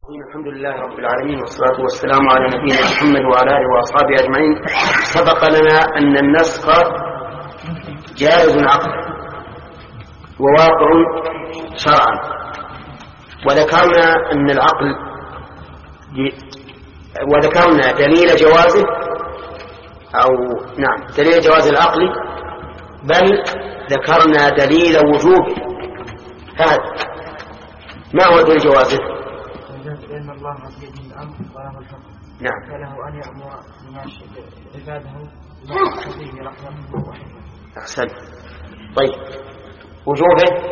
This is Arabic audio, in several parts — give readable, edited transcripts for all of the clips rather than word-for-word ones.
الحمد لله رب العالمين والصلاة والسلام على نبينا محمد وعلى آله وأصحابه أجمعين. سبق لنا أن النسخ جائز عقلا وواقع شرعا، وذكرنا أن العقل وذكرنا دليل جوازه دليل جواز العقل، بل ذكرنا دليل وجوبه. هذا ما هو دليل جوازه؟ لأن الله بيده الأمر وله الحكم. نعم. فله أن يأمر عباده بما يقتضيه رحمته وحكمته. أحسنت. طيب، وجوبه؟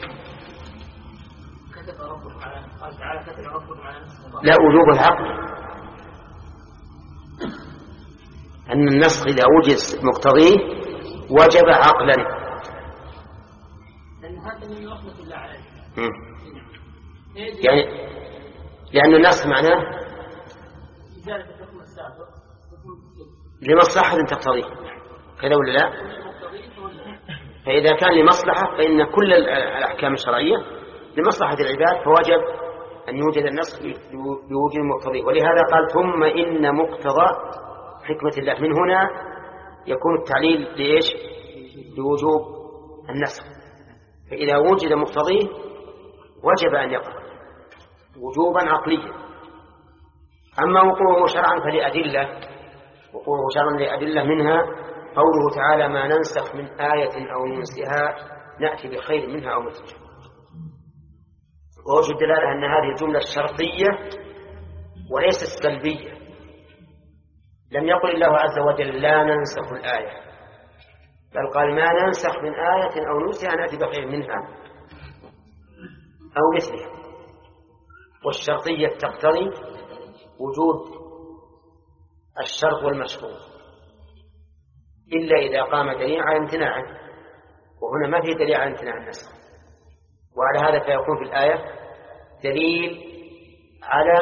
قال تعالى كتب ربكم على نفسه. لا، وجوب العقل أن النسخ إذا وجد مقتضيه وجب عقلا. لأن هذا من رحمة الله عليه. يعني لأن النسخ معناه لمصلحة تقتضيه، كذا ولا لا؟ فإذا كان لمصلحة فإن كل الأحكام الشرعية لمصلحة العباد، فوجب أن يوجد النسخ بوجود المقتضي. ولهذا قال ثم إن مقتضى حكمة الله. من هنا يكون التعليل لإيش؟ لوجوب النسخ. فإذا وجد مقتضيه وجب أن يقع وجوبا عقليا. أما وقوعه شرعا فلأدلة، وقوعه شرعا لأدلة، منها قوله تعالى ما ننسخ من آية أو ننسها نأتي بخير منها أو مثلها. ووجه الدلالة أن هذه الجملة الشرطية وليست السلبية. لم يقل الله عز وجل لا ننسخ الآية، بل قال ما ننسخ من آية أو ننسها نأتي بخير منها أو مثلها. والشرطية تقتضي وجود الشرط والمشروط إلا إذا قام دليل على امتناعه، وهنا ما في دليل على امتناع النسخ. وعلى هذا فيكون في الآية دليل على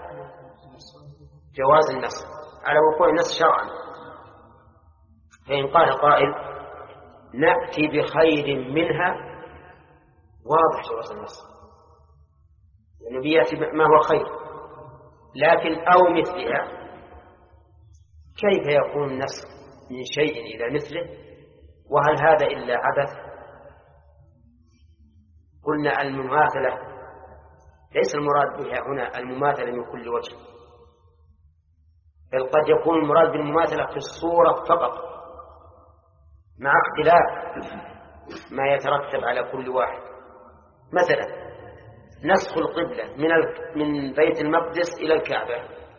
جواز النسخ، على وقوع النسخ شرعا. فإن قال قائل نأتي بخير منها، واضح جواز النسخ، لأنه يأتي ما هو خير. لكن أو مثلها، كيف يكون النسخ من شيء إلى مثله؟ وهل هذا إلا عبث؟ قلنا المماثلة ليس المراد بها هنا المماثلة من كل وجه، بل قد يكون المراد بالمماثلة في الصورة فقط، مع اختلاف ما يترتب على كل واحد. مثلا نسخ القبلة من بيت المقدس إلى الكعبة،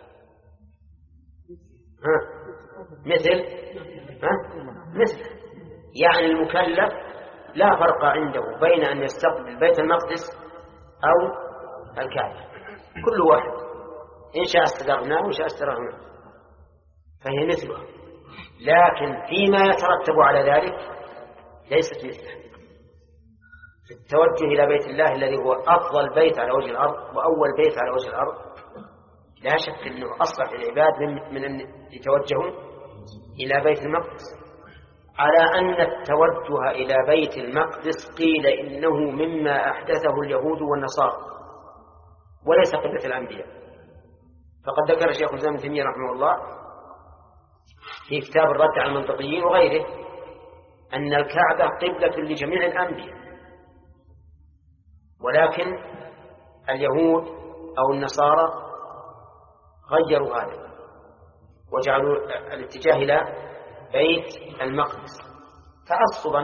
مثل يعني المكلف لا فرق عنده بين أن يستقبل بيت المقدس أو الكعبة، كل واحد إن شاء استدرناه وإن شاء استرهناه، فهي مثلها. لكن فيما يترتب على ذلك ليست مثله. في التوجه إلى بيت الله الذي هو أفضل بيت على وجه الأرض وأول بيت على وجه الأرض، لا شك أنه أصلح العباد من أن يتوجهوا إلى بيت المقدس، على أن التوجه إلى بيت المقدس قيل إنه مما أحدثه اليهود والنصارى وليس قبلة الأنبياء. فقد ذكر الشيخ الإسلام ابن تيمية رحمه الله في كتاب الرد على المنطقيين وغيره أن الكعبة قبلة لجميع الأنبياء، ولكن اليهود أو النصارى غيروا هذا وجعلوا الاتجاه إلى بيت المقدس تعصبا.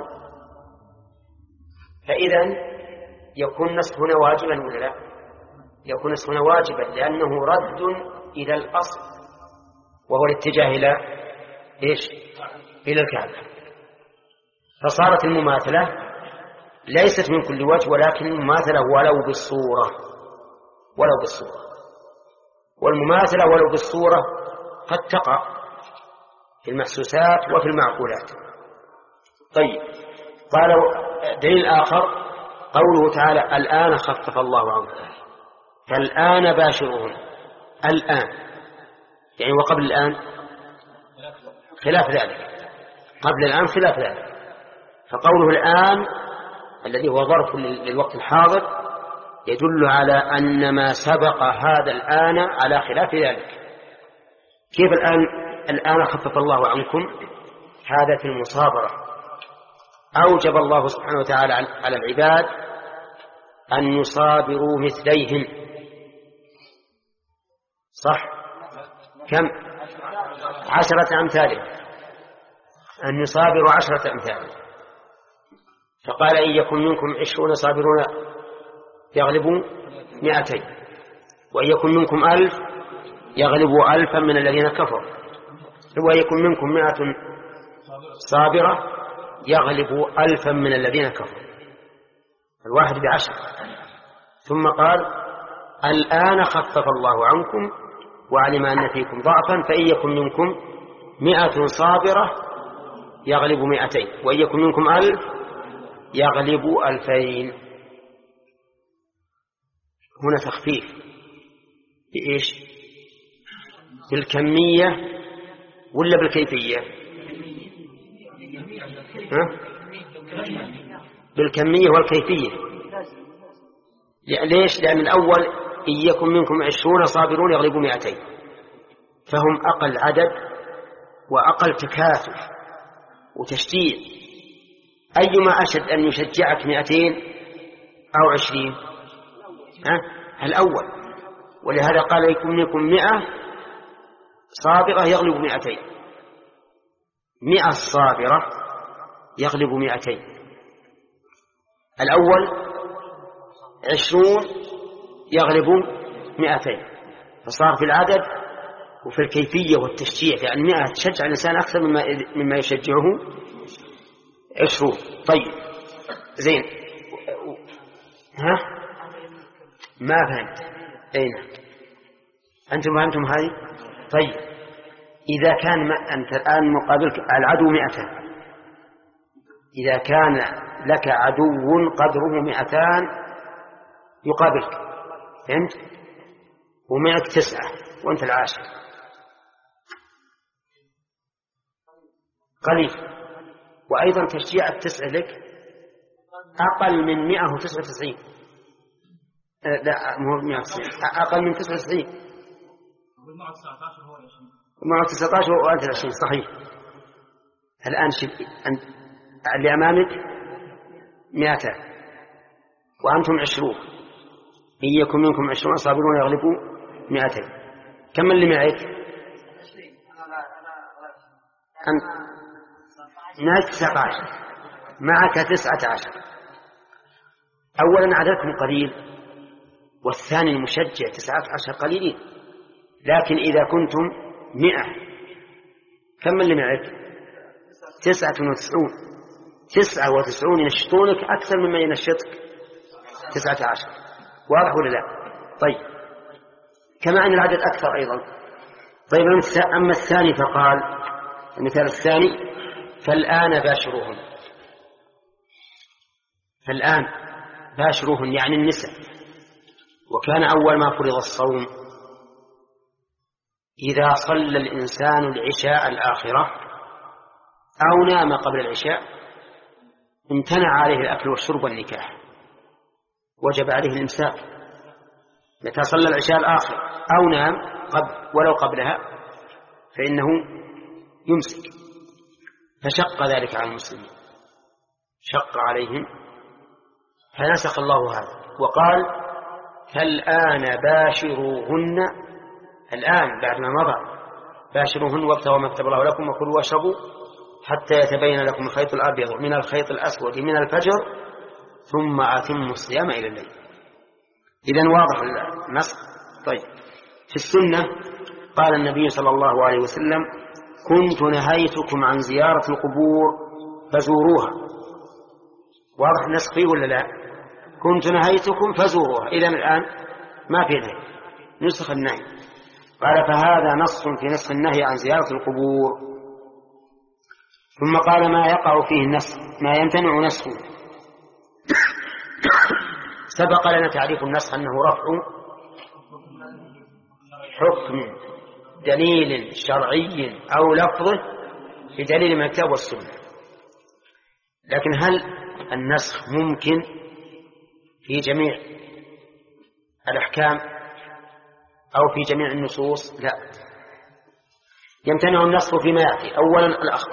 فإذا يكون النسخ هنا واجبا ولا لا؟ يكون النسخ هنا واجبا، لأنه رد إلى الأصل وهو الاتجاه إلى إيش؟ إلى الكعبة. فصارت المماثلة ليست من كل وجه، ولكن المماثلة ولو بالصورة. والمماثلة ولو بالصورة قد تقع في المحسوسات وفي المعقولات. طيب، قالوا دليل آخر قوله تعالى الآن خفف الله عنكم فالآن باشرون. الآن يعني وقبل الآن خلاف ذلك، قبل الآن خلاف ذلك. فقوله الآن الذي هو ظرف للوقت الحاضر يدل على أن ما سبق هذا الآن على خلاف ذلك. كيف الآن خفف الله عنكم؟ هذا في المصابرة. أوجب الله سبحانه وتعالى على العباد أن يصابروا مثليهم، صح؟ كم؟ 10 أمثالهم، أن يصابروا 10 أمثالهم. فقال إن يكن منكم 20 صابرون يغلبوا 200، وإن يكن منكم 1000 يغلبوا 1000 من الذين كفروا، وإن يكن منكم 100 صابرة يغلبوا 1000 من الذين كفروا، الواحد ب10. ثم قال الآن خفف الله عنكم وعلم أن فيكم ضعفا فإن يكن منكم 100 صابرة يغلبوا 200، وإن يكن منكم 1000 يغلبوا 2000. هنا تخفيف بإيش؟ بالكمية ولا بالكيفية؟ بالكمية والكيفية. ليش؟ لأن الأول إن يكن منكم 20 صابرون يغلبوا 200، فهم أقل عدد وأقل تكاثف وتشجيع. أيما أشد أن يشجعك 200 أو 20؟ الأول. ولهذا قال يكن منكم 100 صابرة يغلب 200، 100 صابرة يغلب 200. الأول 20 يغلب 200، فصار في العدد وفي الكيفية والتشجيع، لأن 100 تشجع الإنسان أكثر مما يشجعه 20. طيب زين، ها ما فهمت؟ أين أنتم فهمتم هذه؟ طيب إذا كان أنت الآن مقابلك العدو 100، إذا كان لك عدو قدره 200 يقابلك، فهمت؟ ومعك 9 وأنت العاشر، قليل. وأيضا تشجيع 9 لك أقل من 199، لا مو 190، أقل من 99. ومعه 19 وأنت 20، صحيح. الآن اللي أمامك 200 وأنتم 20، إن يكن منكم 20 صابرون يغلبوا 200. كم اللي معك؟ معك 19، معك 19. أولا عددكم قليل، والثاني المشجع 19 قليلين. لكن إذا كنتم 100 كم اللي معك؟ 99. 99 ينشطونك أكثر مما ينشطك 19. واضح ولا لا؟ طيب كما أن العدد أكثر أيضا. طيب أما الثاني فقال المثال الثاني فالآن باشروهن. فالآن باشروهن يعني النساء. وكان أول ما فرض الصوم إذا صلى الإنسان العشاء الآخرة أو نام قبل العشاء امتنع عليه الأكل والشرب والنكاح، وجب عليه الإمساك. متى صلى العشاء الآخر أو نام ولو قبلها فإنه يمسك. فشق ذلك على المسلمين، شق عليهم، فنسخ الله هذا وقال فالآن باشروهن. الآن بعد ما مضى باشروهن وابتغوا ما كتب الله لكم وكلوا واشربوا حتى يتبين لكم الخيط الأبيض من الخيط الأسود من الفجر ثم أتموا الصيام إلى الليل. إذن واضح النص. طيب في السنة قال النبي صلى الله عليه وسلم كنت نهيتكم عن زيارة القبور فزوروها. واضح النسخ فيه ولا لا؟ كنت نهيتكم فزوروها. إذا الآن ما في نهي، نسخ النهي. قال فهذا نص في نسخ النهي عن زيارة القبور. ثم قال ما يقع فيه النسخ ما يمتنع نسخه. سبق لنا تعريف النسخ أنه رفع حكم دليل شرعي أو لفظه بدليل من الكتاب والسنة. لكن هل النسخ ممكن في جميع الأحكام أو في جميع النصوص؟ لا، يمتنع النسخ فيما يأتي. أولا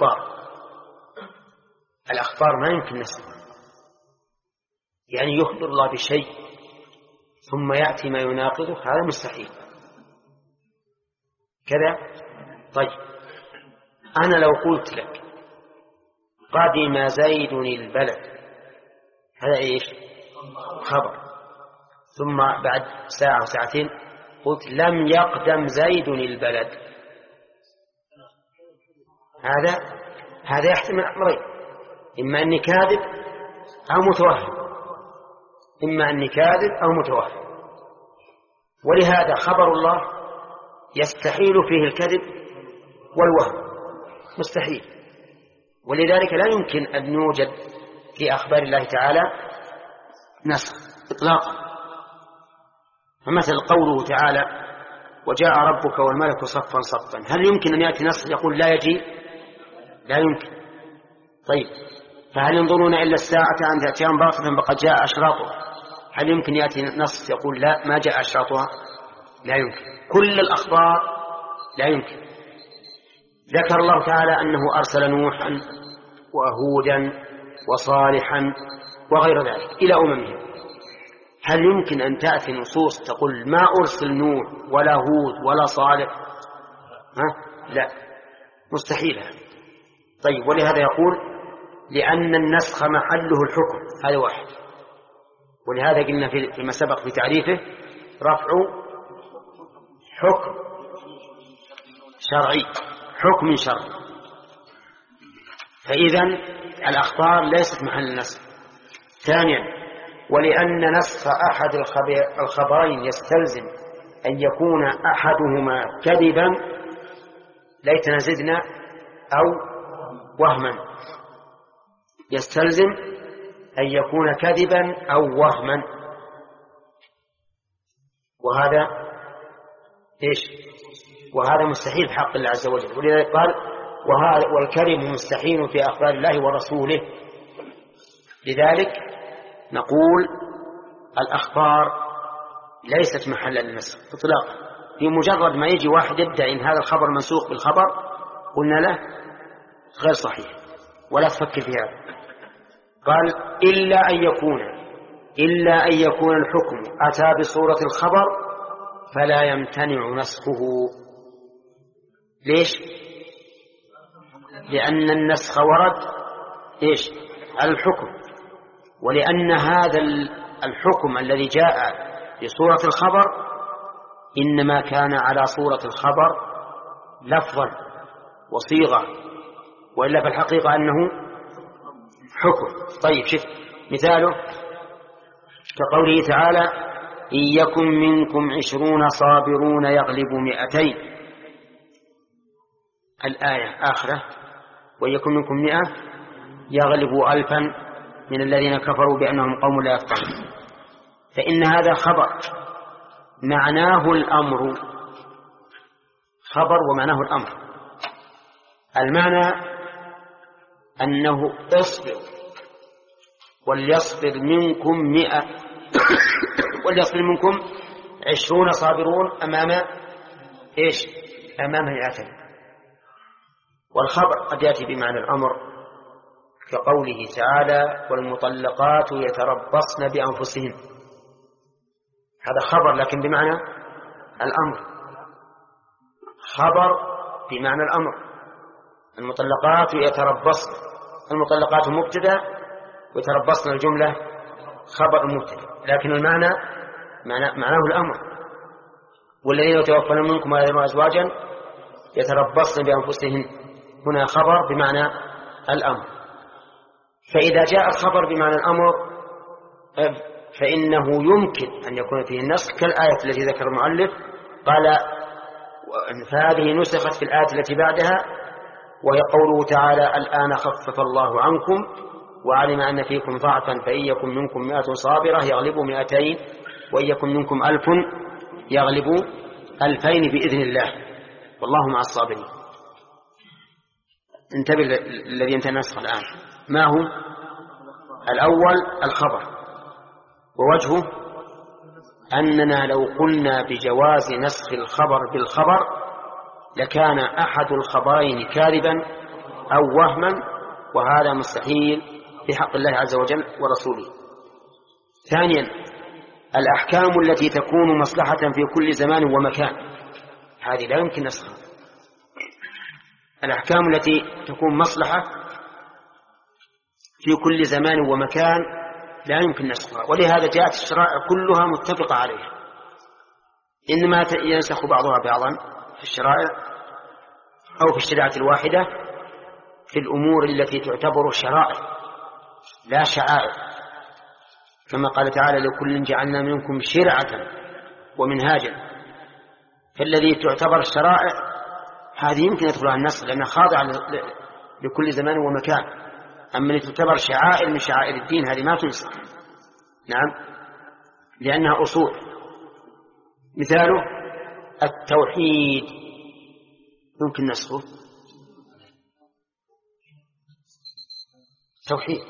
الأخبار ما يمكن نسخها، يعني يخبر الله بشيء ثم يأتي ما يناقضه، هذا مستحيل كذا. طيب أنا لو قلت لك قدم زيد البلد، هذا إيش؟ خبر. ثم بعد ساعة وساعتين قلت لم يقدم زيد البلد، هذا يحتمل أمرين: إما أني كاذب أو متوهم، ولهذا خبر الله يستحيل فيه الكذب والوهم، مستحيل. ولذلك لا يمكن أن يوجد في أخبار الله تعالى نسخ إطلاقا. فمثل قوله تعالى وجاء ربك والملك صفا صفا، هل يمكن أن يأتي نسخ يقول لا يجيء؟ لا يمكن. طيب فهل ينظرون إلا الساعة أن تأتيهم بغتة فقد جاء أشراطها؟ هل يمكن يأتي نص يقول لا ما جاء أشراطها؟ لا يمكن. كل الأخبار لا يمكن. ذكر الله تعالى أنه أرسل نوحا وهودا وصالحا وغير ذلك إلى أممهم. هل يمكن أن تأتي نصوص تقول ما أرسل نوح ولا هود ولا صالح؟ لا، مستحيل. طيب ولهذا يقول لأن النسخ محله الحكم، هذا واحد. ولهذا قلنا فيما سبق في تعريفه رفع حكم شرعي، حكم شرعي. فإذا الأخبار ليست محل النسخ. ثانيا ولأن نسخ أحد الخبرين يستلزم أن يكون أحدهما كذبا، ليتنا زدنا، أو وهما، يستلزم أن يكون كذبا أو وهما، وهذا وهذا مستحيل في حق الله عز وجل. ولذلك قال والكذب مستحيل في أخبار الله ورسوله. لذلك نقول الأخبار ليست محلا للنسخ إطلاقا. في مجرد ما يجي واحد يدعي إن هذا الخبر منسوخ بالخبر قلنا له غير صحيح ولا تفكر في هذا. قال إلا أن يكون الحكم أتى بصورة الخبر فلا يمتنع نسخه. ليش؟ لأن النسخ ورد على الحكم، ولأن هذا الحكم الذي جاء بصورة الخبر إنما كان على صورة الخبر لفظا وصيغة، وإلا في الحقيقة أنه حكم. طيب شوف مثاله كقوله تعالى إن يكن منكم 20 صابرون يغلبوا 200. الآية آخرة وإن يكن منكم 100 يغلبوا 1000 من الذين كفروا بأنهم قوم لا يفقهون. فإن هذا خبر معناه الأمر، خبر ومعناه الأمر. المعنى أنه اصبر وليصبر منكم 100 وليصبر منكم 20 صابرون أمام أمام 200. والخبر قد يأتي بمعنى الأمر كقوله تعالى والمطلقات يتربصن بأنفسهن، هذا خبر لكن بمعنى الأمر، خبر بمعنى الأمر. المطلقات يتربصن، المطلقات مبتدأ ويتربصن الجملة خبر مبتدأ، لكن المعنى معناه الأمر. والذين يتوفون منكم ويذرون أزواجا يتربصن بأنفسهن، هنا خبر بمعنى الأمر. فإذا جاء الخبر بمعنى الأمر فإنه يمكن أن يكون فيه النسخ كالآية التي ذكر المؤلف، قال فهذه نسخت في الآية التي بعدها، وهي قوله تعالى الآن خفف الله عنكم وعلم أن فيكم ضعفا فإن يكن منكم 100 صابرة يغلبوا 200 وإن يكن منكم 1000 يغلبوا 2000 بإذن الله والله مع الصابرين. انتبه الذي انتهى النسخ الآن. ما هو؟ الأول الخبر، ووجهه أننا لو قلنا بجواز نسخ الخبر بالخبر لكان أحد الخبرين كاذبا أو وهما، وهذا مستحيل في حق الله عز وجل ورسوله. ثانيا، الأحكام التي تكون مصلحة في كل زمان ومكان هذه لا يمكن نسخها. الأحكام التي تكون مصلحة في كل زمان ومكان لا يمكن نسخها، ولهذا جاءت الشرائع كلها متفقة عليها، إنما ينسخ بعضها بعضا في الشرائع أو في الشريعة الواحدة في الأمور التي تعتبر شرائع لا شعائر، كما قال تعالى: لكل جعلنا منكم شرعة ومنهاجا. فالذي تعتبر شرائع هذه يمكن يدخلها النسخ لأنها خاضعة لكل زمان ومكان. أما التي تعتبر شعائر من شعائر الدين هذه ما تنسخ، نعم، لأنها أصول. مثاله التوحيد يمكن نسخه، توحيد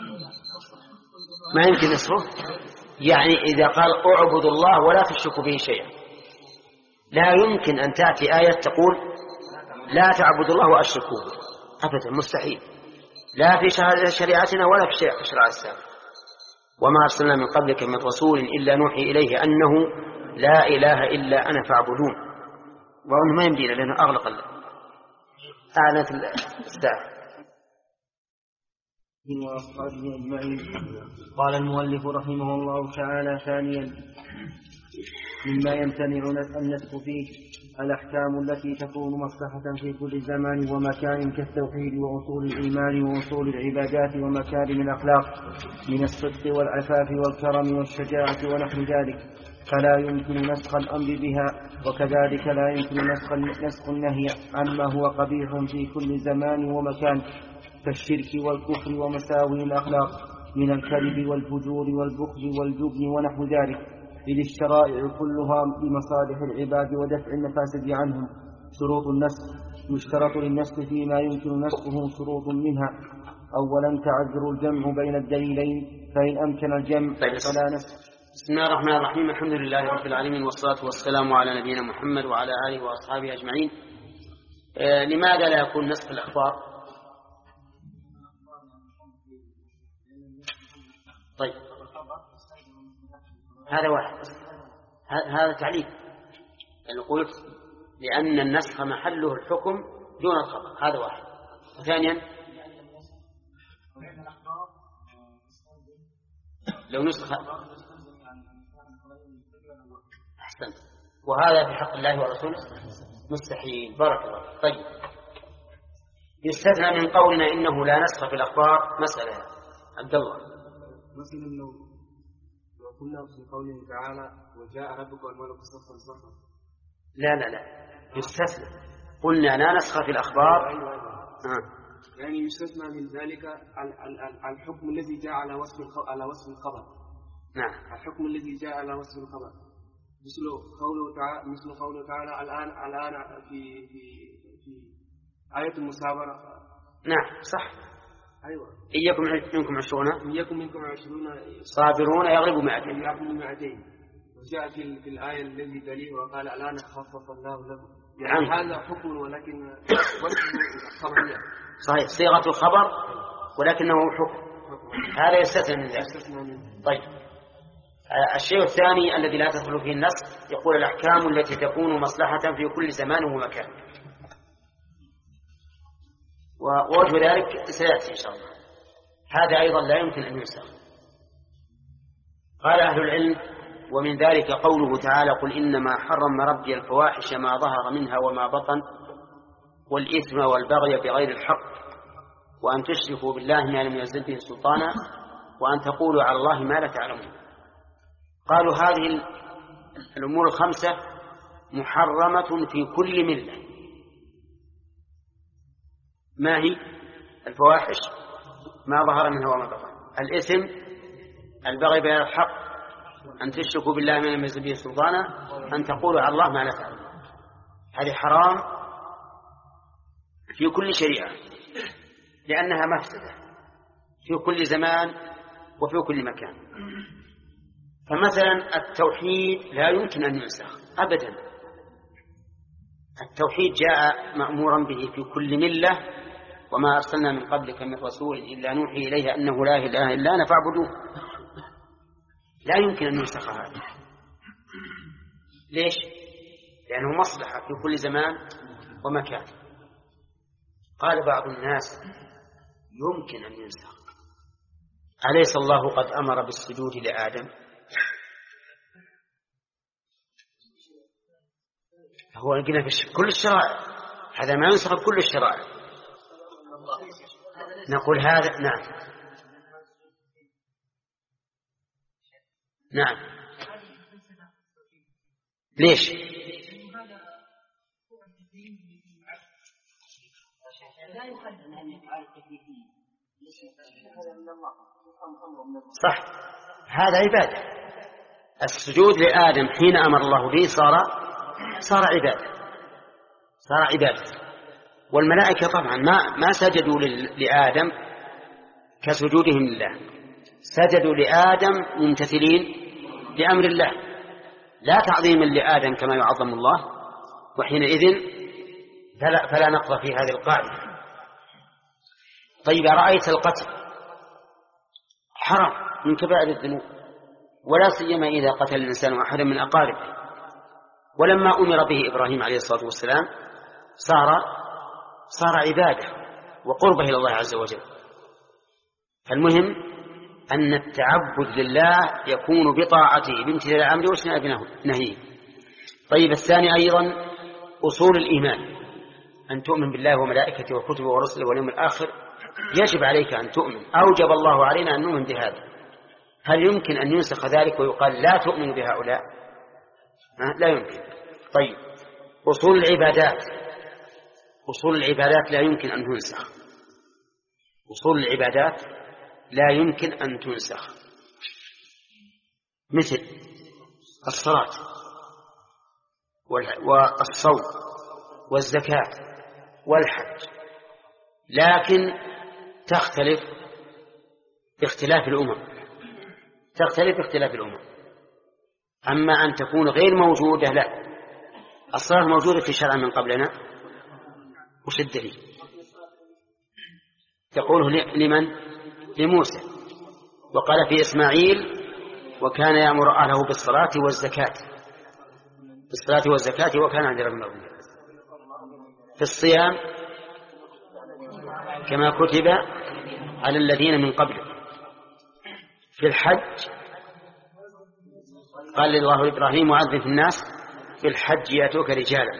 ما يمكن نسخه. يعني إذا قال اعبدوا الله ولا تشركوا به شيئا، لا يمكن أن تأتي آية تقول لا تعبدوا الله وأشركوا به، أبدا، مستحيل، لا في شريعتنا ولا في شريعة السابق. وما أرسلنا من قبلك من رسول إلا نوحي إليه أنه لا إله إلا أنا فاعبدون. وأنه ما يمدينا لأنه أغلق أعلنت الساعة. وأصحابه أجمعين. قال المؤلف رحمه الله تعالى: ثانيا، مما يمتنع النسخ فيه الأحكام التي تكون مصلحة في كل زمان ومكان كالتوحيد وأصول الإيمان وأصول العبادات ومكارم الأخلاق من الصدق والعفاف والكرم والشجاعة ونحو ذلك، فلا يمكن نسخ الأمر بها. وكذلك لا يمكن نسخ النهي عما هو قبيح في كل زمان ومكان كالشرك والكفر ومساوي الأخلاق من الكذب والفجور والبخل والجبن ونحو ذلك، إذ الشرائع كلها بمصالح العباد ودفع المفاسد عنهم. شروط النسخ: يشترط للنسخ فيما يمكن نسخه شروط منها: أولا تعذر الجمع بين الدليلين، فإن أمكن الجمع فلا نسخ. بسم الله الرحمن الرحيم. الحمد لله رب العالمين، والصلاة والسلام على نبينا محمد وعلى آله وأصحابه أجمعين. لماذا لا يكون نسخ الأخبار؟ طيب، هذا واحد، هذا تعليق. أنا قلت لأن النسخ محله الحكم دون الخبر، هذا واحد. وثانيا، لو نسخ، أحسنت، وهذا في حق الله ورسوله مستحيل. بارك الله. طيب، يستثنى من قولنا إنه لا نسخ في الأخبار مسألة عبد الله. مثلا لو قلنا في قوله تعالى: وجاء ربك والملك صفا صفا. لا يستثنى. قلنا لا نسخ في الأخبار. أيوة. يعني يستثنى من ذلك الحكم الذي جاء على وصف الخبر. نعم، الحكم الذي جاء على وصف الخبر، مثل قوله تعالى الآن في آية المسابرة. نعم، صح. أيوة. إياكم منكم 20 صابرون يغلبوا 200. وجاء في الآية الذي تليه وقال الآن خفف الله لكم. يعني هذا حكم ولكن خبرية. صحيح، صيغة الخبر ولكنه حكم. هذا يستثنى من ذلك. طيب، الشيء الثاني الذي لا تدخل فيه النسخ، يقول الأحكام التي تكون مصلحة في كل زمان ومكان، ووجه ذلك سيأتي إن شاء الله. هذا أيضا لا يمكن أن ينسخ. قال أهل العلم: ومن ذلك قوله تعالى: قل إنما حرم ربي الفواحش ما ظهر منها وما بطن والإثم والبغي بغير الحق وأن تشركوا بالله ما لم ينزل به سلطانا وأن تقولوا على الله ما لا تعلمون. قالوا هذه الأمور الخمسة محرمة في كل ملة. ما هي؟ الفواحش ما ظهر منها وما بطن، الإثم، البغي بغير الحق، أن تشركوا بالله ما لم ينزل به سلطانا، أن تقولوا على الله ما لا تعلمون. هذه حرام في كل شريعة لأنها مفسدة في كل زمان وفي كل مكان. فمثلا التوحيد لا يمكن أن ينسخ أبدا. التوحيد جاء مأمورا به في كل ملة، وما أرسلنا من قبلك من رسول إلا نوحي إليه أنه لا إله إلا أنا فاعبدوه. لا يمكن أن ينسخ هذا. ليش؟ لأنه مصلحة في كل زمان ومكان. قال بعض الناس يمكن أن ينسخ. أليس الله قد أمر بالسجود لآدم؟ هو قلنا في كل الشرائع، هذا ما ينسخ بكل الشرائع. نقول هذا نعم. ليش؟ صح، هذا عبادة. السجود لآدم حين أمر الله به صار عبادة. والملائكة طبعا ما سجدوا لآدم كسجودهم لله، سجدوا لآدم ممتثلين لأمر الله، لا تعظيما لآدم كما يعظم الله. وحينئذ فلا نقض في هذه القاعدة. طيب، رأيت القتل حرام من كبائر الذنوب، ولا سيما إذا قتل الإنسان أحدا من أقاربه. ولما أمر به إبراهيم عليه الصلاة والسلام صار عبادة وقربه إلى الله عز وجل. فالمهم أن التعبد لله يكون بطاعته بامتثال أمره واجتناب نهيه. طيب، الثاني أيضا أصول الإيمان، أن تؤمن بالله وملائكته وكتبه ورسله واليوم الآخر. يجب عليك أن تؤمن، أوجب الله علينا أن نؤمن بهذا. هل يمكن أن ينسخ ذلك ويقال لا تؤمن بهؤلاء؟ لا يمكن. طيب، أصول العبادات لا يمكن أن تنسخ. أصول العبادات لا يمكن أن تنسخ، مثل الصلاة والصوم والزكاة والحج، لكن تختلف باختلاف الأمم. أما أن تكون غير موجودة لا. الصلاة موجودة في شرع من قبلنا، وش الدليل؟ تقوله لمن؟ لموسى، وقال في إسماعيل وكان يأمر أهله بالصلاة والزكاة وكان عند ربه مرضيا. في الصيام كما كتب على الذين من قبله. في الحج قال الله لإبراهيم وعذب في الناس في الحج يأتوك رجالا.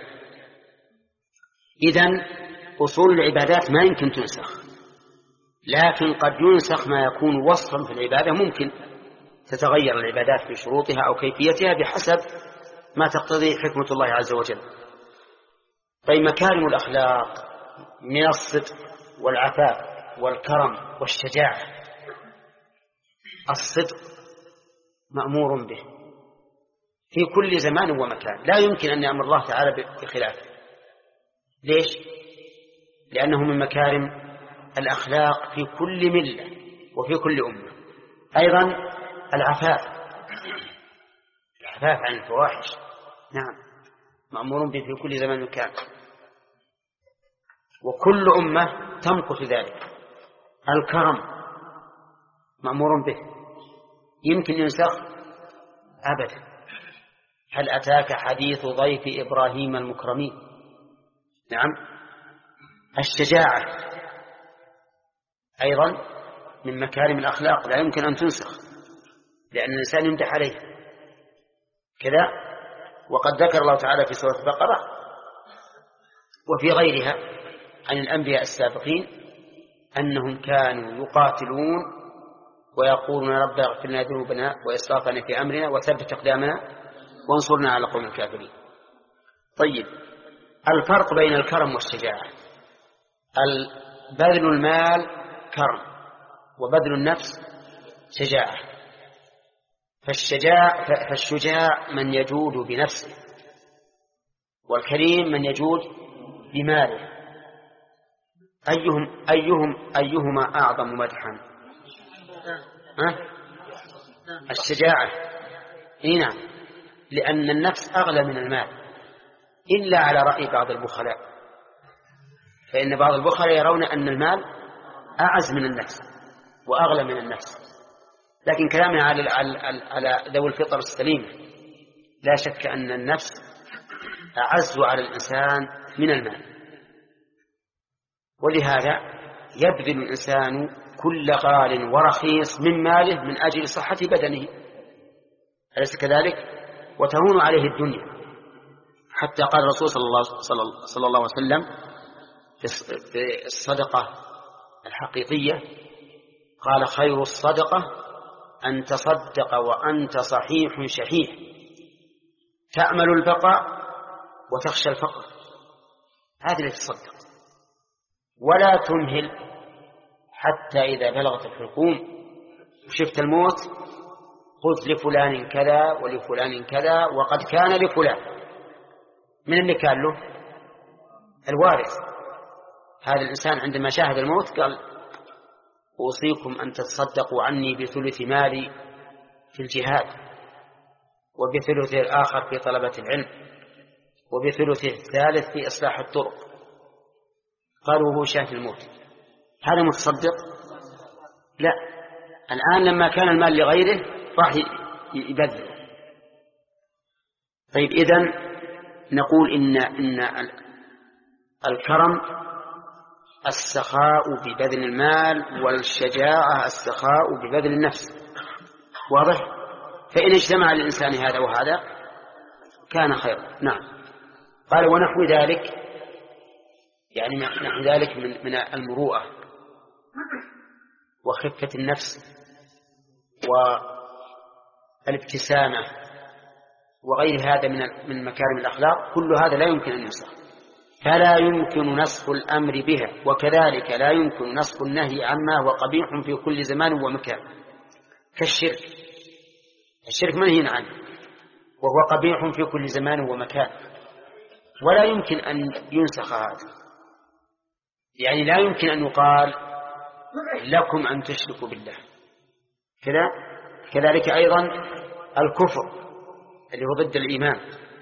إذن أصول العبادات ما يمكن تنسخ، لكن قد ينسخ ما يكون وصفا في العبادة. ممكن تتغير العبادات في شروطها أو كيفيتها بحسب ما تقتضي حكمة الله عز وجل. طيب، مكارم الأخلاق من الصدق والعفاف والكرم والشجاعة. الصدق مأمور به في كل زمان ومكان، لا يمكن أن يأمر الله تعالى بخلافه. ليش؟ لأنه من مكارم الأخلاق في كل ملة وفي كل أمة. أيضا العفاف عن الفواحش، نعم، مأمور به في كل زمان ومكان، وكل أمة تمقت ذلك. الكرم مأمور به، يمكن ينسخ؟ أبدا. هل أتاك حديث ضيف إبراهيم المكرمين؟ نعم. الشجاعة أيضا من مكارم الأخلاق، لا يمكن أن تنسخ، لأن الإنسان يمدح عليه كذا. وقد ذكر الله تعالى في سورة البقرة وفي غيرها عن الأنبياء السابقين أنهم كانوا يقاتلون ويقولون ربنا اغفر لنا ذنوبنا وإسرافنا في أمرنا وثبت أقدامنا وانصرنا على القوم الكافرين. طيب، الفرق بين الكرم والشجاعة. بذل المال كرم، وبذل النفس شجاعة. فالشجاع من يجود بنفسه، والكريم من يجود بماله. أيهما أعظم مدحا؟ الشجاعة. إيه نعم، لأن النفس أغلى من المال، إلا على رأي بعض البخلاء، فإن بعض البخلاء يرون أن المال أعز من النفس وأغلى من النفس. لكن كلامنا على ذوي الفطر السليمة، لا شك أن النفس أعز على الإنسان من المال، ولهذا يبذل الإنسان كل غال ورخيص من ماله من أجل صحة بدنه، أليس كذلك؟ وتهون عليه الدنيا، حتى قال الرسول صلى الله عليه وسلم في الصدقة الحقيقية، قال: خير الصدقة أن تصدق وأنت صحيح شحيح، تأمل البقاء وتخشى الفقر، هذه اللي تصدق، ولا تمهل حتى إذا بلغت الحلقوم وشفت الموت قلت لفلان كذا ولفلان كذا وقد كان لفلان. من اللي كان له؟ الوارث. هذا الإنسان عندما شاهد الموت قال: أوصيكم أن تتصدقوا عني بثلث مالي في الجهاد، وبثلث الآخر في طلبة العلم، وبثلث الثالث في إصلاح الطرق. قالوا وهو شاهد الموت، هذا متصدق؟ لا. الآن لما كان المال لغيره راح يبذل. طيب، إذن نقول إن الكرم السخاء ببذل المال، والشجاعة السخاء ببذل النفس، واضح؟ فإن اجتمع الإنسان هذا وهذا كان خيرا. نعم. قال: ونحو ذلك، يعني نحو ذلك من المروءة وخفة النفس والابتسامة وغير هذا من مكارم الأخلاق، كل هذا لا يمكن أن ينسخ، فلا يمكن نسخ الأمر بها، وكذلك لا يمكن نسخ النهي عما هو قبيح في كل زمان ومكان، كالشرك. الشرك منهي عنه وهو قبيح في كل زمان ومكان، ولا يمكن أن ينسخ هذا، يعني لا يمكن أن يقال لكم أن تشركوا بالله كذا. كذلك أيضا الكفر اللي هو ضد الإيمان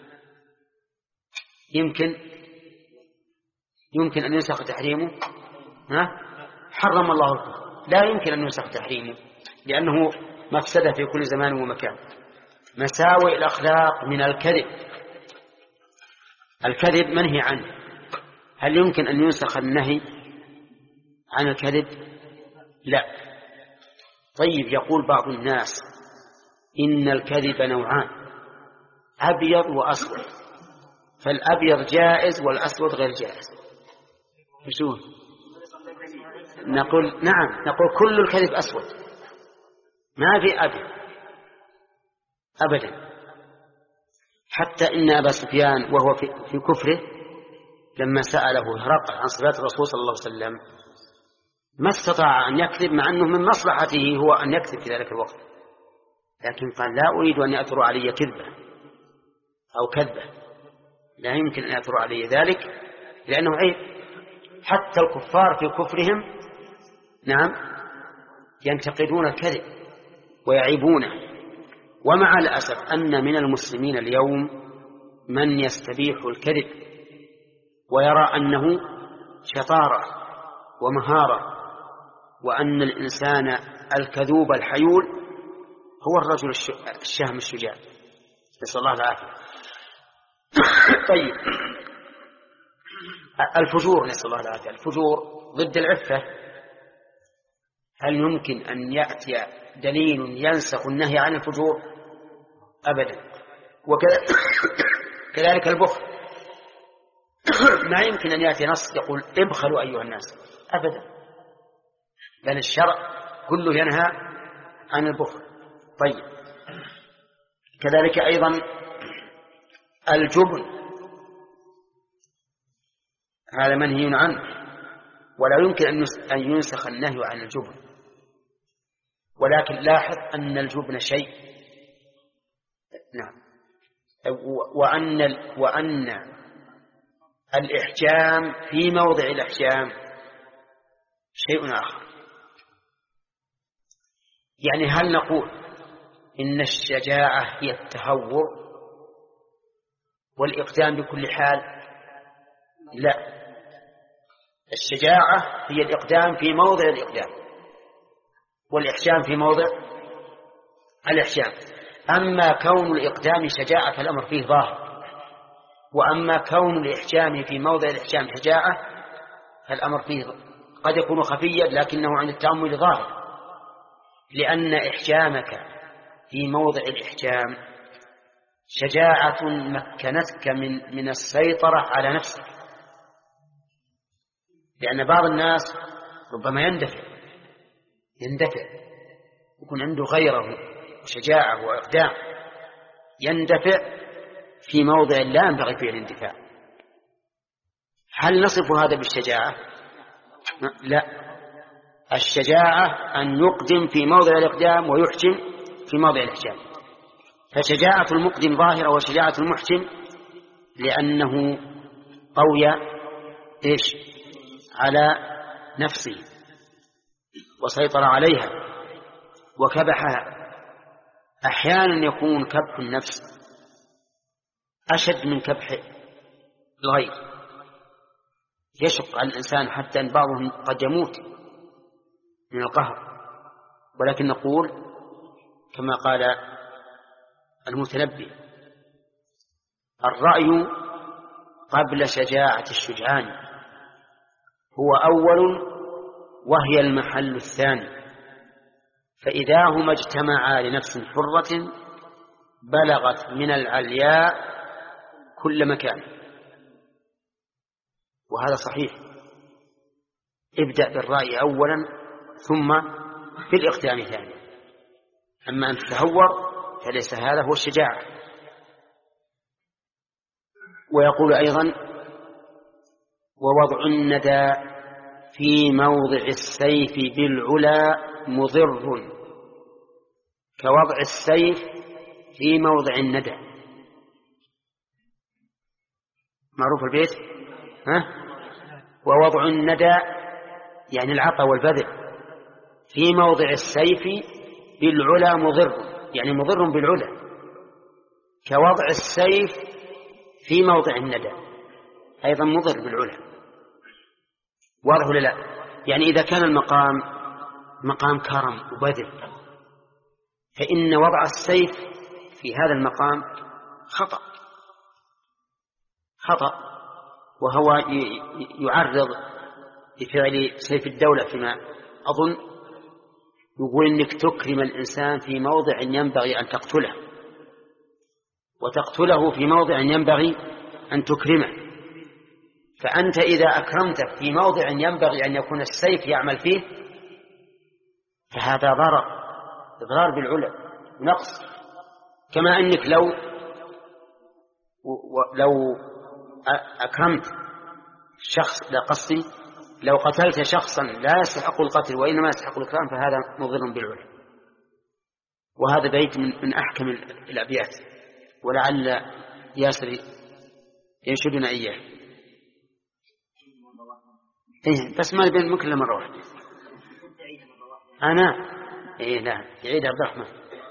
يمكن أن ينسخ تحريمه. حرم الله الكفر، لا يمكن أن ينسخ تحريمه، لأنه مفسدة في كل زمان ومكان. مساوئ الأخلاق من الكذب منهي عنه، هل يمكن أن ينسخ النهي عن الكذب؟ لا. طيب، يقول بعض الناس إن الكذب نوعان، أبيض وأسود، فالأبيض جائز والأسود غير جائز. شو نقول؟ نعم، نقول كل الكذب أسود، ما في أبيض أبدا. حتى إن أبا سفيان وهو في كفره لما سأله هرقل عن صفات الرسول صلى الله عليه وسلم ما استطاع أن يكذب، مع أنه من مصلحته هو أن يكذب في ذلك الوقت، لكن قال: لا أريد أن يأثر علي كذبة أو كذبة، لا يمكن أن يأثر علي ذلك، لأنه عيب. حتى الكفار في كفرهم نعم ينتقدون الكذب ويعيبونه. ومع الأسف أن من المسلمين اليوم من يستبيح الكذب ويرى أنه شطارة ومهارة، وأن الإنسان الكذوب الحيول هو الرجل الشهم الشجاع، نسأل الله العافية. طيب، الفجور، نسأل الله العافية، الفجور ضد العفة، هل يمكن أن يأتي دليل ينسخ النهي عن الفجور؟ أبدا. وكذلك البخل، ما يمكن أن يأتي نص يقول ابخلوا أيها الناس، أبدا، بل الشرع كله ينهى عن البخل. طيب، كذلك أيضا الجبن، هذا منهي عنه، ولا يمكن أن ينسخ النهي عن الجبن. ولكن لاحظ أن الجبن شيء، نعم، وأن الإحجام في موضع الإحجام شيء آخر. يعني هل نقول إن الشجاعة هي التهور والإقدام بكل حال؟ لا، الشجاعة هي الإقدام في موضع الإقدام، والإحجام في موضع الإحجام. أما كون الإقدام شجاعة فالأمر فيه ظاهر، وأما كون الإحجام في موضع الإحجام شجاعة فالأمر فيه قد يكون خفيا لكنه عند التأمل ظاهر، لأن إحجامك في موضع الإحجام شجاعة مكنتك من السيطرة على نفسك. لأن بعض الناس ربما يندفع يكون عنده غيره وشجاعة وإقدام، يندفع في موضع لا ينبغي فيه الاندفاع. هل نصف هذا بالشجاعة؟ لا، الشجاعة أن يقدم في موضع الإقدام ويحجم في موضع الإحجام. فشجاعة المقدم ظاهرة وشجاعة المحجم لأنه قوي على نفسه وسيطر عليها وكبحها. أحيانا يكون كبح النفس أشد من كبح الغير، يشق على الإنسان حتى أن بعضهم قد يموت من القهر. ولكن نقول كما قال المتنبي: الرأي قبل شجاعة الشجعان هو أول وهي المحل الثاني، فإذا هما اجتمعا لنفس حرة بلغت من العلياء كل مكان. وهذا صحيح، ابدأ بالرأي أولا ثم في الإقدام ثانيا. أما أن تتهور فليس هذا هو الشجاعة. ويقول أيضا: ووضع الندى في موضع السيف بالعلا مضر كوضع السيف في موضع الندى. معروف البيت؟ ووضع الندى يعني العطا والبذل في موضع السيف بالعلا مضر، يعني مضر بالعلا، كوضع السيف في موضع الندى أيضا مضر بالعلا. واضح ولا لا؟ يعني إذا كان المقام مقام كرم وبذل فإن وضع السيف في هذا المقام خطأ، وهو يعرض لفعل سيف الدولة فيما أظن. يقول إنك تكرم الإنسان في موضع ينبغي أن تقتله، وتقتله في موضع ينبغي أن تكرمه. فأنت إذا أكرمته في موضع ينبغي أن يكون السيف يعمل فيه فهذا إضرار بالعلا ونقص. كما أنك لو أكرمت شخص، لا قصدي لو قتلت شخصا لا يستحق القتل وإنما يستحق الإكرام فهذا مضر بالعلا. وهذا بيت من أحكم الأبيات، ولعل ياسر ينشدنا إياه. بس ما بين ممكن مرة واحدة. أنا لا يعيد عبد الرحمن.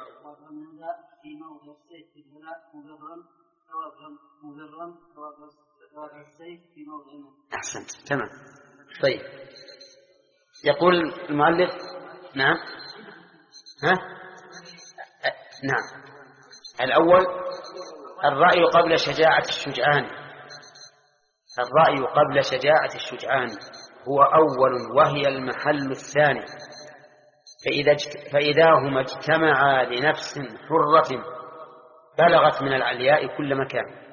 أحسنت، تمام. طيب، يقول المؤلف نعم نعم. الأول الرأي قبل شجاعة الشجعان. الرأي قبل شجاعة الشجعان هو أول وهي المحل الثاني، فإذا هما اجتمعا لنفس حرة بلغت من العلياء كل مكان.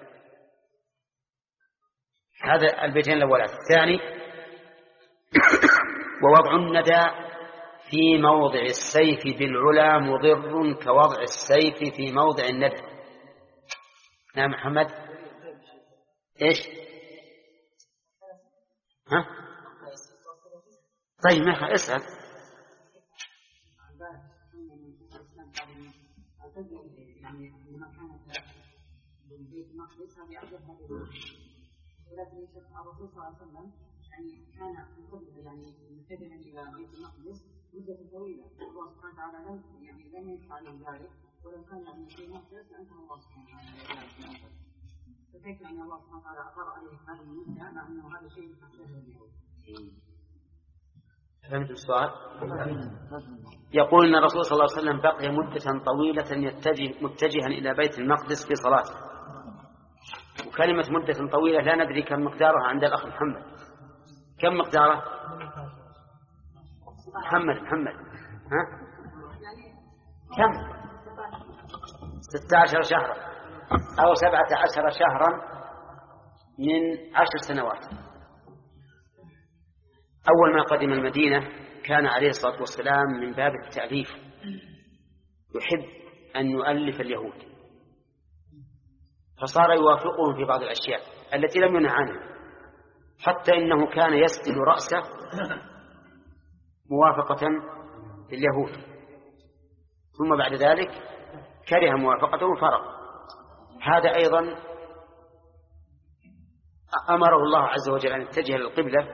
هذا البيتين الأول. الثاني: ووضع الندى في موضع السيف بالعلا مضر كوضع السيف في موضع الندى. نعم محمد. إيش؟ طيب ما اسأل. ولكن الرسول صلى الله عليه وسلم يعني كان يعني متجها الى بيت المقدس مدة طويلة، الله سبحانه وتعالى لم يشرع له ذلك ولو كان يعني شيء محدث أنت الله سبحانه وتعالى، فكيف أن الله سبحانه وتعالى أقر عليه هذه المدة مع أنه هذا شيء محدث؟ فهمت السؤال؟ يقول أن الرسول صلى الله عليه وسلم بقي مدة طويلة متجها إلى بيت المقدس في صلاته، وكلمة مدة طويلة لا ندري كم مقدارها عند الأخ محمد. كم مقداره؟ محمد ها؟ كم؟ 16 شهرا أو 17 شهرا من 10 سنوات. أول ما قدم المدينة كان عليه الصلاة والسلام من باب التأليف يحب أن يؤلف اليهود، فصار يوافقهم في بعض الأشياء التي لم ينه عنها، حتى إنه كان يسدل رأسه موافقة لليهود، ثم بعد ذلك كره موافقته وفرق. هذا أيضا أمره الله عز وجل أن يتجه للقبلة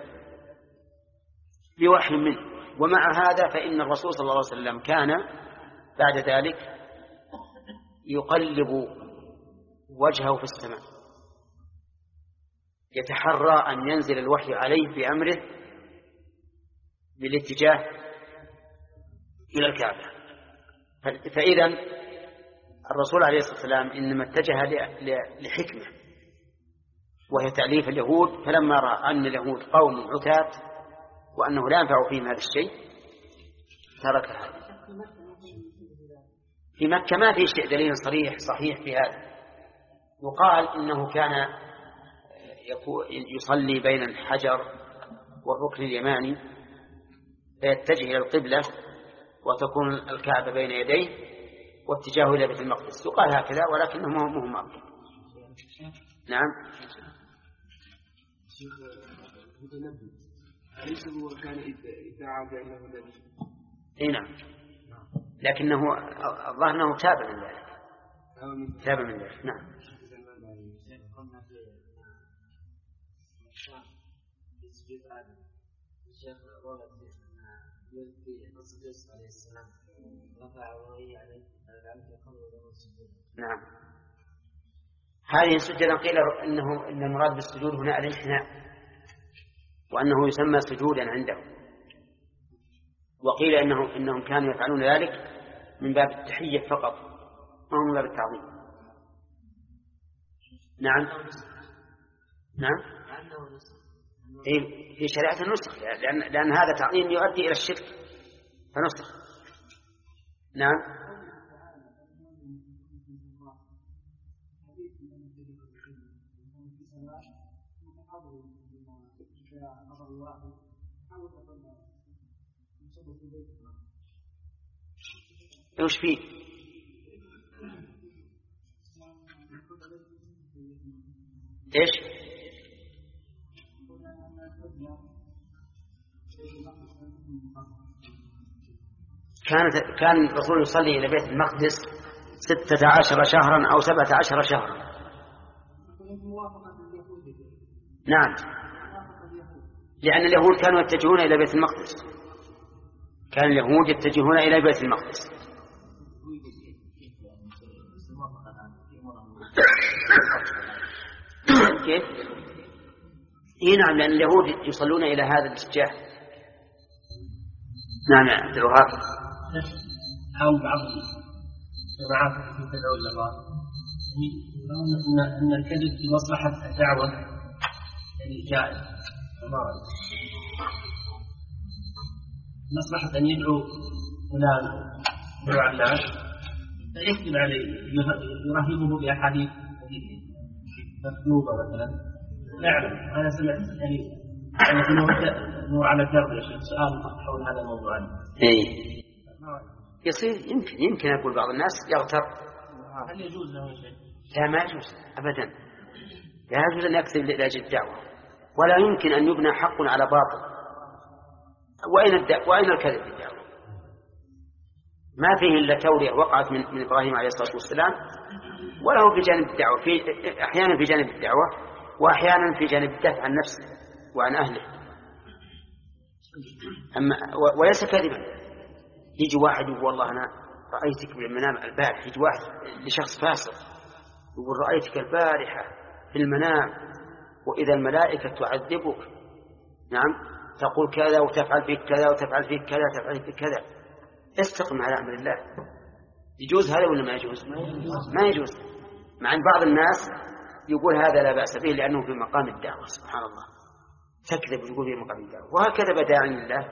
بوحي منه. ومع هذا فإن الرسول صلى الله عليه وسلم كان بعد ذلك يقلب وجهه في السماء، يتحرى أن ينزل الوحي عليه بأمره بالاتجاه إلى الكعبة. فإذا الرسول عليه الصلاة والسلام إنما اتجه لحكمة وهي تأليف اليهود، فلما رأى أن اليهود قوم عتاة وأنه لا ينفع فيهم هذا الشيء تركها. في مكة ما في شيء دليل صحيح في هذا. يقال إنه كان يصلي بين الحجر والركن اليماني فيتجه إلى القبلة وتكون الكعبة بين يديه واتجاهه إلى بيت المقدس. يقال هكذا ولكنه مهم مأكد. نعم. أليس هو كان إذا عاد إلى النبي؟ إيه نعم، لكنه الظاهر أنه تاب من ذلك. تاب من ذلك. نعم. الشيخ روى في نص يوسف عليه السلام رفع وهي عليه نعم. هذه السجدة قيل إن المراد بالسجود هنا الانحناء، وأنه يسمى سجودا عنده، وقيل إنهم كانوا يفعلون ذلك من باب التحية فقط وهو من باب التعظيم. نعم. في شريعة النسخ، لأن هذا تعظيم يؤدي إلى الشرك فنسخ. نعم. وش فيه؟ إيش؟ كان الرسول يصلي إلى بيت المقدس 16 شهرا أو 17 شهرا. نعم، لأن اليهود كانوا يتجهون إلى بيت المقدس، كان اليهود يتجهون إلى بيت المقدس. كيف؟ إيه نعم، لأن اليهود يصلون إلى هذا الاتجاه. نعم يا عبد الوهاب. حاول بعض الجماعات في تدعو إلى الله أن الكذب في مصلحة الدعوة يعني جائز، مصلحة أن يدعو فلان يدعو علان فيكذب عليه يرهبه بأحاديث مكتوبة مثلا. نعلم أنا سمعت يعني أنه على الدرب يا شيخ سؤال حول هذا الموضوع. إيه يصير يمكن أقول بعض الناس يغتر. هل يجوز له شيء؟ لا ما يجوز أبدا، لا يجوز أن يكذب لأجل الدعوة، ولا يمكن أن يبنى حق على باطل. وأين الكذب في الدعوة؟ ما فيه إلا تورية وقعت من إبراهيم عليه الصلاة والسلام، وله في جانب الدعوة أحيانا في جانب الدعوة وأحيانا في جانب الدفع عن نفسه وعن أهله. وليس كذبا يجي واحد يقول والله أنا رأيتك بالمنام البارحة، يجي واحد لشخص فاسق يقول رأيتك البارحة في المنام وإذا الملائكة تعذبك، نعم، تقول كذا وتفعل فيك كذا وتفعل فيك كذا وتفعل فيك كذا، استقم على أمر الله. يجوز هذا ولا ما يجوز؟ ما يجوز. مع أن بعض الناس يقول هذا لا بأس به لأنه في مقام الدعوة. سبحان الله، تكذب ويقول في مقام الدعوة، وهكذا بداعي لله.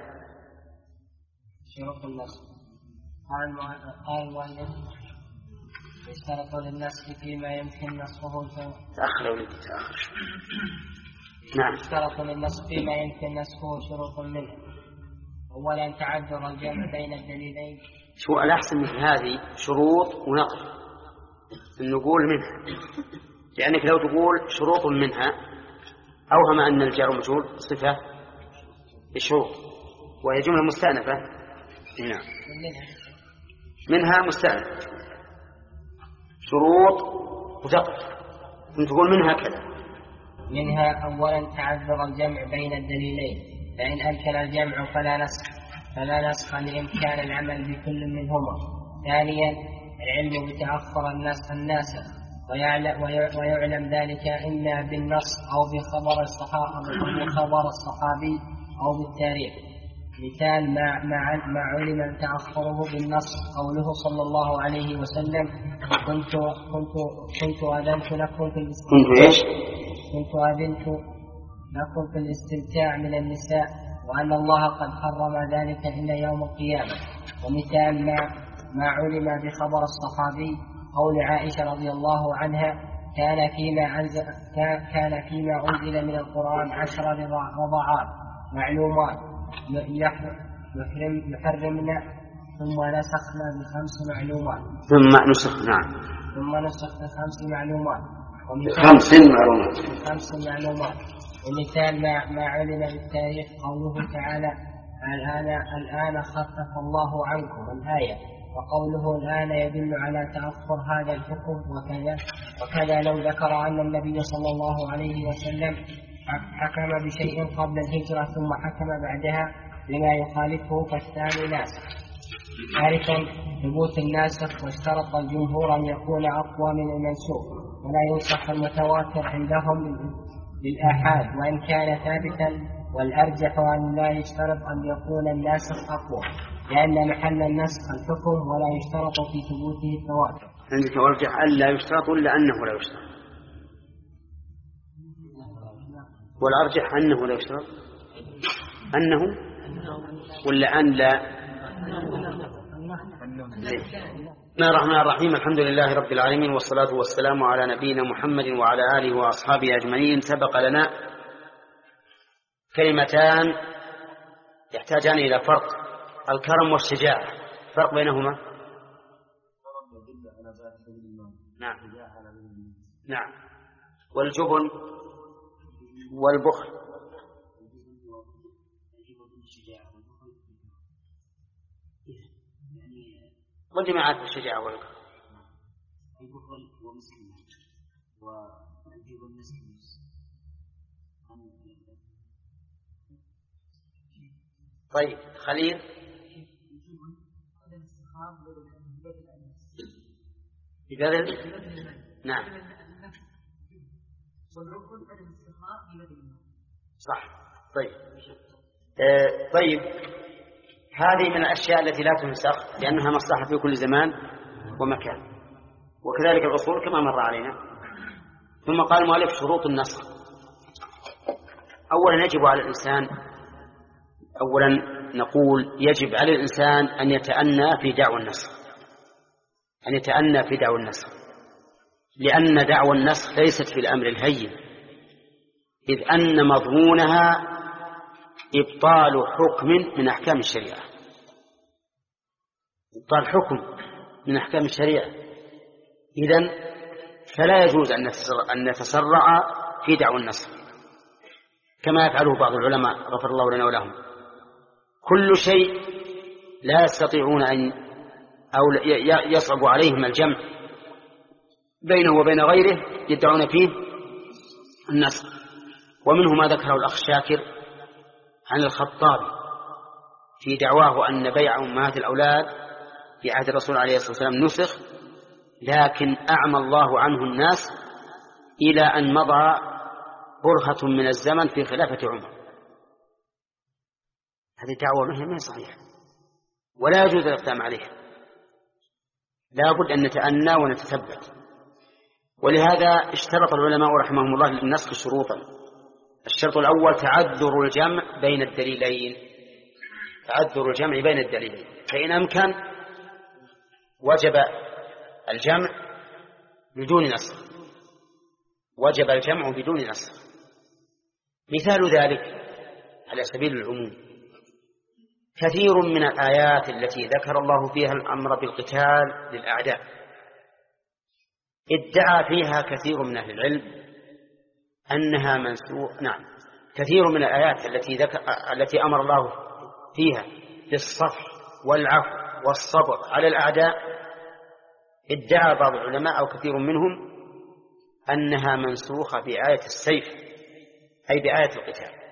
شروط النسخ. قال المؤلف يشترط للنسخ فيما يمكن نسخه تأخر ولدي تأخر. نعم. يشترط للنسخ فيما يمكن نسخه شروط منه. أولا تعذر الجمع بين الدليلين. شو الأحسن من هذه شروط ونقل نقول منها، لأنك لو تقول شروط منها أوهم أن الجار والمجرور صفة الشروط وهي جملة مستأنفة. نعم، منها مستأنفة شروط وتقف، تقول منها كذا. منها أولا تعذر الجمع بين الدليلين، فإن أمكن الجمع فلا نسخ لإمكان العمل بكل منهما. ثانيا العلم بتأخر الناسخ ويعلم ذلك إما بالنص أو بخبر الصحابي أو بالتاريخ. مثال ما علم تأخره بالنص قوله صلى الله عليه وسلم كنت أذنت لكم في الاستمتاع من النساء وأن الله قد حرم ذلك إلى يوم القيامة. ومثال ما علم بخبر الصحابي قول عائشة رضي الله عنها كان فيما أنزل من القرآن 10 رضعات معلومات يحرمنا ثم نسخنا ب5 معلومات. ثم نسخ. نعم. ثم نسخ ب5 معلومات. ب5 معلومات. ومثال ما علم بالتاريخ قوله تعالى الآن خفف الله عنكم الآية، وقوله الآن يدل على تأخر هذا الحكم. وكذا لو ذكر أن النبي صلى الله عليه وسلم حكم بشيء قبل الهجرة ثم حكم بعدها بما يخالفه فالثاني ناسخ. ثالثا ثبوت الناسخ، واشترط الجمهور أن يكون أقوى من المنسوخ، ولا ينسخ المتواتر عندهم للآحاد وإن كان ثابتا، والأرجح أن لا يشترط أن يكون الناسخ أقوى، لأن محل النسخ الحكم ولا يشترط في ثبوته التواتر. عندك أرجح أن لا يشترط إلا أنه لا يشترط، والأرجح أنه لا يشترط أنه ولا أن لا. بسم الله الرحمن الرحيم، الحمد لله رب العالمين، والصلاة والسلام على نبينا محمد وعلى آله وأصحابه أجمعين. سبق لنا كلمتان يحتاجان إلى فرق، الكرم والشجاعة، فرق بينهما. نعم. نعم. والجبن والبخل. والجماعات بالشجاعة والبخل. طيب خليل. ببذل. نعم صح. طيب طيب هذه من الأشياء التي لا تنسخ لأنها مصلحة في كل زمان ومكان، وكذلك الأصول كما مر علينا. ثم قال المؤلف شروط النسخ. أولا يجب على الإنسان، أولا نقول يجب على الإنسان أن يتأنى في دعوى النسخ، أن يتأنى في دعوى النسخ، لأن دعوى النسخ ليست في الأمر الهين، إذ أن مضمونها إبطال حكم من أحكام الشريعة، إبطال حكم من أحكام الشريعة. إذن فلا يجوز أن نتسرع في دعوى النسخ كما يفعله بعض العلماء غفر الله لنا ولهم. كل شيء لا يستطيعون أن أو يصعب عليهم الجمع بينه وبين غيره يدعون فيه النسخ. ومنه ما ذكره الأخ شاكر عن الخطابي في دعواه أن بيع أمهات الأولاد في عهد الرسول عليه الصلاة والسلام نسخ، لكن أعمى الله عنه الناس إلى أن مضى برهة من الزمن في خلافة عمر. هذه دعوة ما هي صحيحة ولا يجوز الاقدام عليها، لا بد أن نتأنى ونتثبت. ولهذا اشترط العلماء رحمهم الله للنسخ شروطا. الشرط الأول تعذر الجمع بين الدليلين، تعذر الجمع بين الدليلين، فإن أمكن وجب الجمع بدون نسخ، وجب الجمع بدون نسخ. مثال ذلك على سبيل العموم كثير من الآيات التي ذكر الله فيها الأمر بالقتال للأعداء ادعى فيها كثير من أهل العلم أنها منسوخ. نعم، كثير من الآيات التي أمر الله فيها بالصفح والعفو والصبر على الأعداء ادعى بعض العلماء أو كثير منهم أنها منسوخة بآية السيف، أي بآية القتال.